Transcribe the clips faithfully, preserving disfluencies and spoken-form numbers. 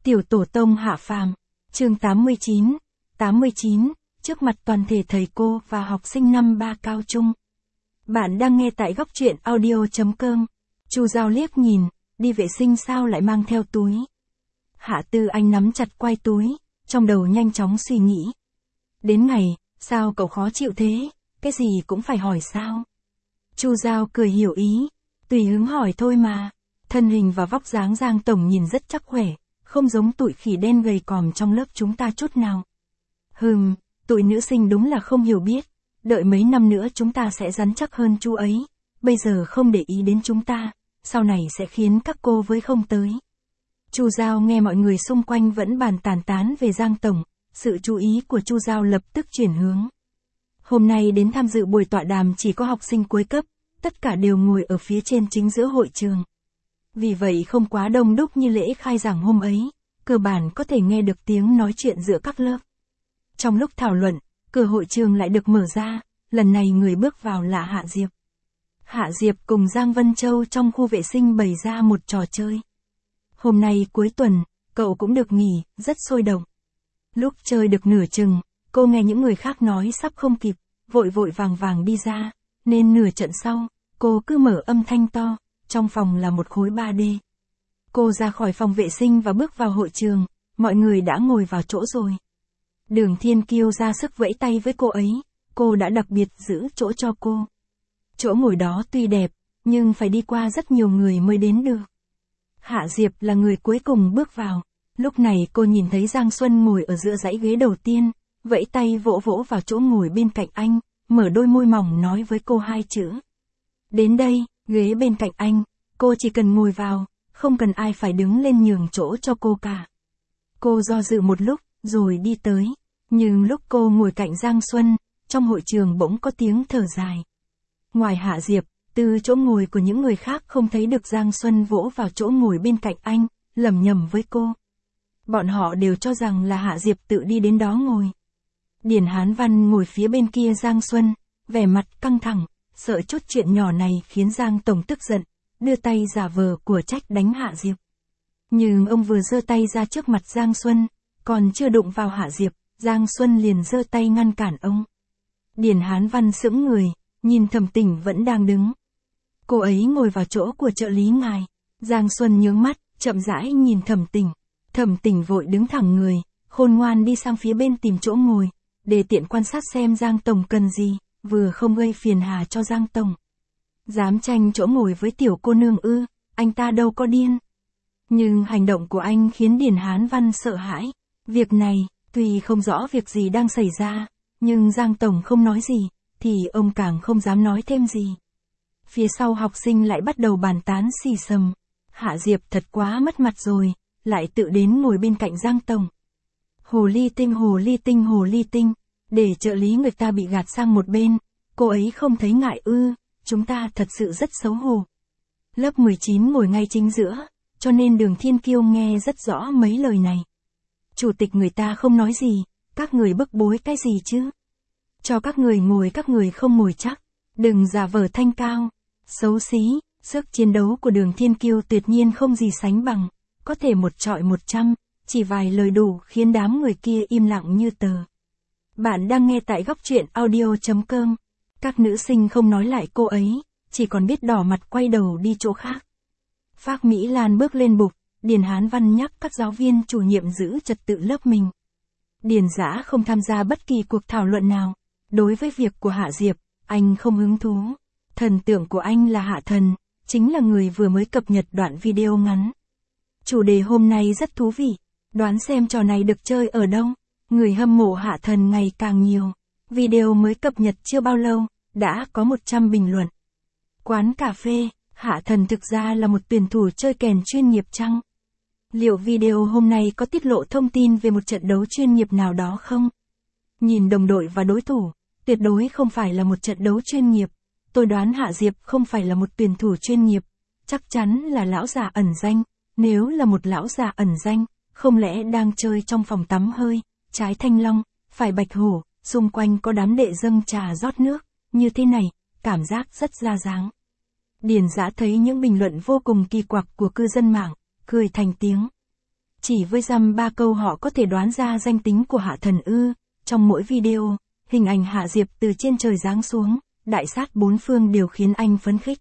Tiểu tổ tông hạ phàm, chương tám mươi chín, tám mươi chín, trước mặt toàn thể thầy cô và học sinh năm ba cao trung. Bạn đang nghe tại góc truyện audio chấm com. Chu Giao liếc nhìn, đi vệ sinh sao lại mang theo túi. Hạ Tư Anh nắm chặt quai túi, trong đầu nhanh chóng suy nghĩ. Đến ngày, sao cậu khó chịu thế, cái gì cũng phải hỏi sao. Chu Giao cười hiểu ý, tùy hứng hỏi thôi mà. Thân hình và vóc dáng Giang Tổng nhìn rất chắc khỏe, không giống tụi khỉ đen gầy còm trong lớp chúng ta chút nào. Hừm, tụi nữ sinh đúng là không hiểu biết, đợi mấy năm nữa chúng ta sẽ rắn chắc hơn chú ấy, bây giờ không để ý đến chúng ta, sau này sẽ khiến các cô với không tới. Chu Giao nghe mọi người xung quanh vẫn bàn tán tán về Giang Tổng, sự chú ý của Chu Giao lập tức chuyển hướng. Hôm nay đến tham dự buổi tọa đàm chỉ có học sinh cuối cấp, tất cả đều ngồi ở phía trên chính giữa hội trường. Vì vậy không quá đông đúc như lễ khai giảng hôm ấy, cơ bản có thể nghe được tiếng nói chuyện giữa các lớp. Trong lúc thảo luận, cửa hội trường lại được mở ra, lần này người bước vào là Hạ Diệp. Hạ Diệp cùng Giang Vân Châu trong khu vệ sinh bày ra một trò chơi. Hôm nay cuối tuần, cậu cũng được nghỉ, rất sôi động. Lúc chơi được nửa chừng, cô nghe những người khác nói sắp không kịp, vội vội vàng vàng đi ra, nên nửa trận sau, cô cứ mở âm thanh to, trong phòng là một khối ba D. Cô ra khỏi phòng vệ sinh và bước vào hội trường, mọi người đã ngồi vào chỗ rồi. Đường Thiên Kiêu ra sức vẫy tay với cô ấy, cô đã đặc biệt giữ chỗ cho cô. Chỗ ngồi đó tuy đẹp, nhưng phải đi qua rất nhiều người mới đến được. Hạ Diệp là người cuối cùng bước vào, lúc này cô nhìn thấy Giang Xuân ngồi ở giữa dãy ghế đầu tiên, vẫy tay vỗ vỗ vào chỗ ngồi bên cạnh anh, mở đôi môi mỏng nói với cô hai chữ. Đến đây, ghế bên cạnh anh, cô chỉ cần ngồi vào, không cần ai phải đứng lên nhường chỗ cho cô cả. Cô do dự một lúc, rồi đi tới, nhưng lúc cô ngồi cạnh Giang Xuân, trong hội trường bỗng có tiếng thở dài. Ngoài Hạ Diệp, từ chỗ ngồi của những người khác không thấy được Giang Xuân vỗ vào chỗ ngồi bên cạnh anh, lẩm nhẩm với cô. Bọn họ đều cho rằng là Hạ Diệp tự đi đến đó ngồi. Điền Hán Văn ngồi phía bên kia Giang Xuân, vẻ mặt căng thẳng, sợ chút chuyện nhỏ này khiến Giang Tổng tức giận, đưa tay giả vờ của trách đánh Hạ Diệp. Nhưng ông vừa giơ tay ra trước mặt Giang Xuân, còn chưa đụng vào Hạ Diệp, Giang Xuân liền giơ tay ngăn cản ông. Điền Hán Văn sững người, nhìn Thẩm Tỉnh vẫn đang đứng. Cô ấy ngồi vào chỗ của trợ lý ngài. Giang Xuân nhướng mắt, chậm rãi nhìn Thẩm Tỉnh. Thẩm Tỉnh vội đứng thẳng người, khôn ngoan đi sang phía bên tìm chỗ ngồi, để tiện quan sát xem Giang Tổng cần gì, vừa không gây phiền hà cho Giang Tổng. Dám tranh chỗ ngồi với tiểu cô nương ư, anh ta đâu có điên. Nhưng hành động của anh khiến Điền Hán Văn sợ hãi. Việc này, tuy không rõ việc gì đang xảy ra, nhưng Giang Tổng không nói gì, thì ông càng không dám nói thêm gì. Phía sau học sinh lại bắt đầu bàn tán xì xầm. Hạ Diệp thật quá mất mặt rồi, lại tự đến ngồi bên cạnh Giang Tổng. Hồ ly tinh hồ ly tinh hồ ly tinh, để trợ lý người ta bị gạt sang một bên, cô ấy không thấy ngại ư, chúng ta thật sự rất xấu hổ. Lớp mười chín ngồi ngay chính giữa, cho nên Đường Thiên Kiêu nghe rất rõ mấy lời này. Chủ tịch người ta không nói gì, các người bức bối cái gì chứ? Cho các người ngồi các người không ngồi chắc, đừng giả vờ thanh cao, xấu xí, sức chiến đấu của Đường Thiên Kiêu tuyệt nhiên không gì sánh bằng, có thể một trọi một trăm, chỉ vài lời đủ khiến đám người kia im lặng như tờ. Bạn đang nghe tại góc truyện audio chấm com. Các nữ sinh không nói lại cô ấy, chỉ còn biết đỏ mặt quay đầu đi chỗ khác. Phác Mỹ Lan bước lên bục, Điền Hán Văn nhắc các giáo viên chủ nhiệm giữ trật tự lớp mình. Điền Dã không tham gia bất kỳ cuộc thảo luận nào. Đối với việc của Hạ Diệp, anh không hứng thú. Thần tượng của anh là Hạ Thần, chính là người vừa mới cập nhật đoạn video ngắn. Chủ đề hôm nay rất thú vị, đoán xem trò này được chơi ở đâu. Người hâm mộ Hạ Thần ngày càng nhiều. Video mới cập nhật chưa bao lâu, đã có một trăm bình luận. Quán cà phê, Hạ Thần thực ra là một tuyển thủ chơi kèn chuyên nghiệp chăng? Liệu video hôm nay có tiết lộ thông tin về một trận đấu chuyên nghiệp nào đó không? Nhìn đồng đội và đối thủ, tuyệt đối không phải là một trận đấu chuyên nghiệp. Tôi đoán Hạ Diệp không phải là một tuyển thủ chuyên nghiệp, chắc chắn là lão già ẩn danh. Nếu là một lão già ẩn danh, không lẽ đang chơi trong phòng tắm hơi, trái thanh long, phải bạch hổ, xung quanh có đám đệ dâng trà rót nước, như thế này, cảm giác rất ra dáng. Điền Dã thấy những bình luận vô cùng kỳ quặc của cư dân mạng, cười thành tiếng. Chỉ với dăm ba câu họ có thể đoán ra danh tính của Hạ Thần ư? Trong mỗi video, hình ảnh Hạ Diệp từ trên trời giáng xuống, đại sát bốn phương đều khiến anh phấn khích.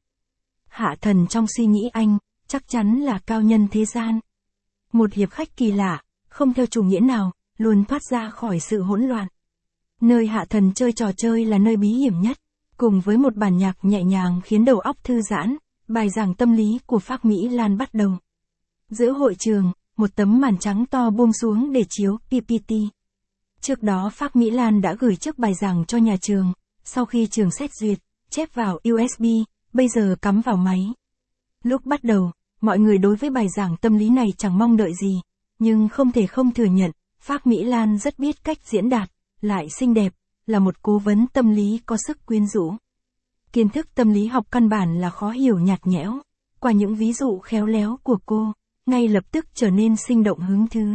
Hạ Thần trong suy nghĩ anh, chắc chắn là cao nhân thế gian. Một hiệp khách kỳ lạ, không theo chủ nghĩa nào, luôn thoát ra khỏi sự hỗn loạn. Nơi Hạ Thần chơi trò chơi là nơi bí hiểm nhất, cùng với một bản nhạc nhẹ nhàng khiến đầu óc thư giãn, bài giảng tâm lý của Phác Mỹ Lan bắt đầu. Giữa hội trường, một tấm màn trắng to buông xuống để chiếu pê pê tê. Trước đó Phác Mỹ Lan đã gửi trước bài giảng cho nhà trường, sau khi trường xét duyệt, chép vào u ét bê, bây giờ cắm vào máy. Lúc bắt đầu, mọi người đối với bài giảng tâm lý này chẳng mong đợi gì, nhưng không thể không thừa nhận, Phác Mỹ Lan rất biết cách diễn đạt, lại xinh đẹp, là một cố vấn tâm lý có sức quyến rũ. Kiến thức tâm lý học căn bản là khó hiểu nhạt nhẽo, qua những ví dụ khéo léo của cô, ngay lập tức trở nên sinh động hứng thú.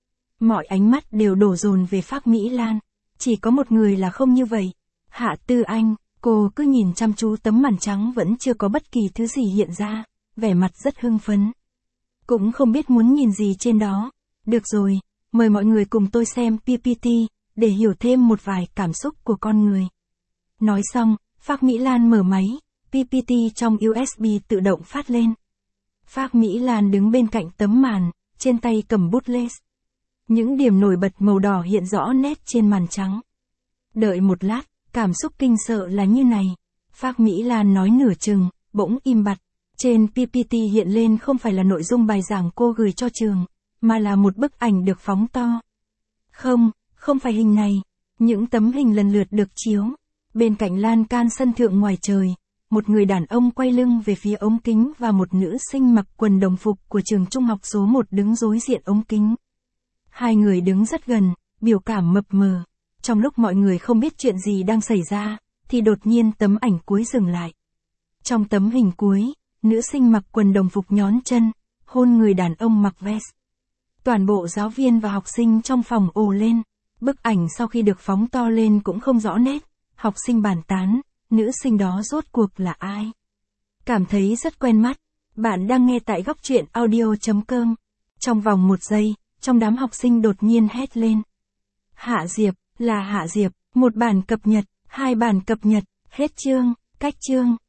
Mọi ánh mắt đều đổ dồn về Phác Mỹ Lan, chỉ có một người là không như vậy, Hạ Tư Anh. Cô cứ nhìn chăm chú tấm màn trắng vẫn chưa có bất kỳ thứ gì hiện ra, vẻ mặt rất hưng phấn. Cũng không biết muốn nhìn gì trên đó. Được rồi, mời mọi người cùng tôi xem pê pê tê, để hiểu thêm một vài cảm xúc của con người. Nói xong, Phác Mỹ Lan mở máy, pê pê tê trong u ét bê tự động phát lên. Phác Mỹ Lan đứng bên cạnh tấm màn, trên tay cầm bút lết. Những điểm nổi bật màu đỏ hiện rõ nét trên màn trắng. Đợi một lát, cảm xúc kinh sợ là như này. Phác Mỹ Lan nói nửa chừng, bỗng im bặt. Trên pê pê tê hiện lên không phải là nội dung bài giảng cô gửi cho trường, mà là một bức ảnh được phóng to. Không, không phải hình này. Những tấm hình lần lượt được chiếu. Bên cạnh lan can sân thượng ngoài trời, một người đàn ông quay lưng về phía ống kính và một nữ sinh mặc quần đồng phục của trường trung học số một đứng đối diện ống kính. Hai người đứng rất gần, biểu cảm mập mờ. Trong lúc mọi người không biết chuyện gì đang xảy ra, thì đột nhiên tấm ảnh cuối dừng lại. Trong tấm hình cuối, nữ sinh mặc quần đồng phục nhón chân, hôn người đàn ông mặc vest. Toàn bộ giáo viên và học sinh trong phòng ồ lên. Bức ảnh sau khi được phóng to lên cũng không rõ nét. Học sinh bàn tán, nữ sinh đó rốt cuộc là ai? Cảm thấy rất quen mắt. Bạn đang nghe tại góc truyện audio chấm com. Trong vòng một giây, trong đám học sinh đột nhiên hét lên. Hạ Diệp, là Hạ Diệp, một bản cập nhật, hai bản cập nhật, hết chương, cách chương.